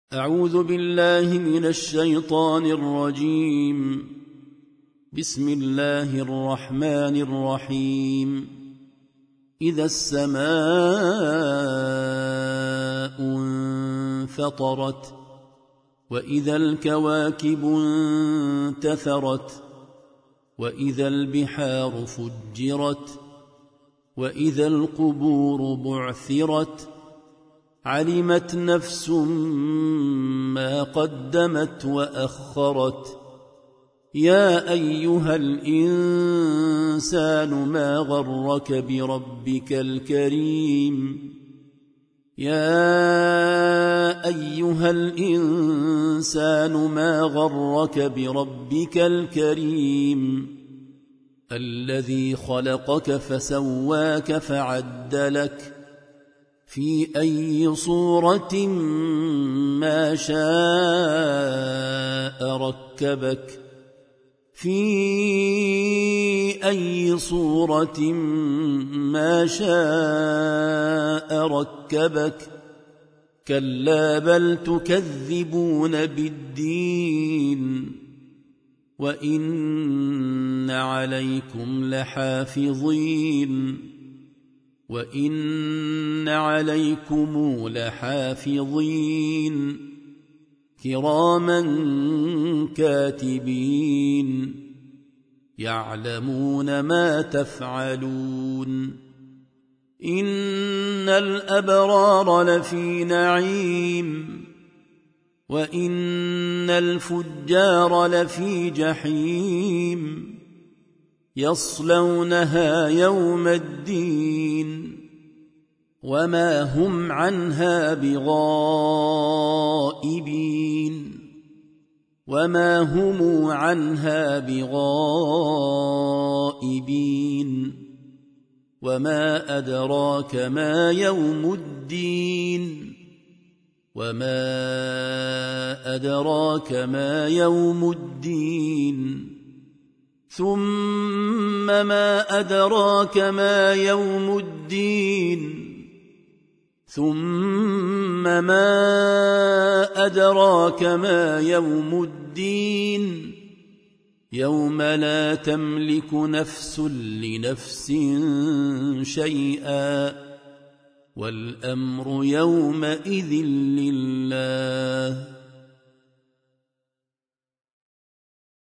أعوذ بالله من الشيطان الرجيم. بسم الله الرحمن الرحيم. إذا السماء انفطرت وإذا الكواكب انتثرت وإذا البحار فجرت وإذا القبور بعثرت علمت نفس ما قدمت وأخرت. يا أيها الإنسان ما غرك بربك الكريم. يا أيها الإنسان ما غرك بربك الكريم الذي خلقك فسواك فعدلك في أي صورة ما شاء ركبك ما شاء ركبك. كلا بل تكذبون بالدين وإن عليكم لحافظين كراما كاتبين يعلمون ما تفعلون. إن الأبرار لفي نعيم وإن الفجار لفي جحيم يصلونها يوم الدين وما هم عنها بغائبين. وما أدراك ما يوم الدين ثم ما أدراك ما يوم الدين يوم لا تملك نفس لنفس شيئا والأمر يومئذ لله.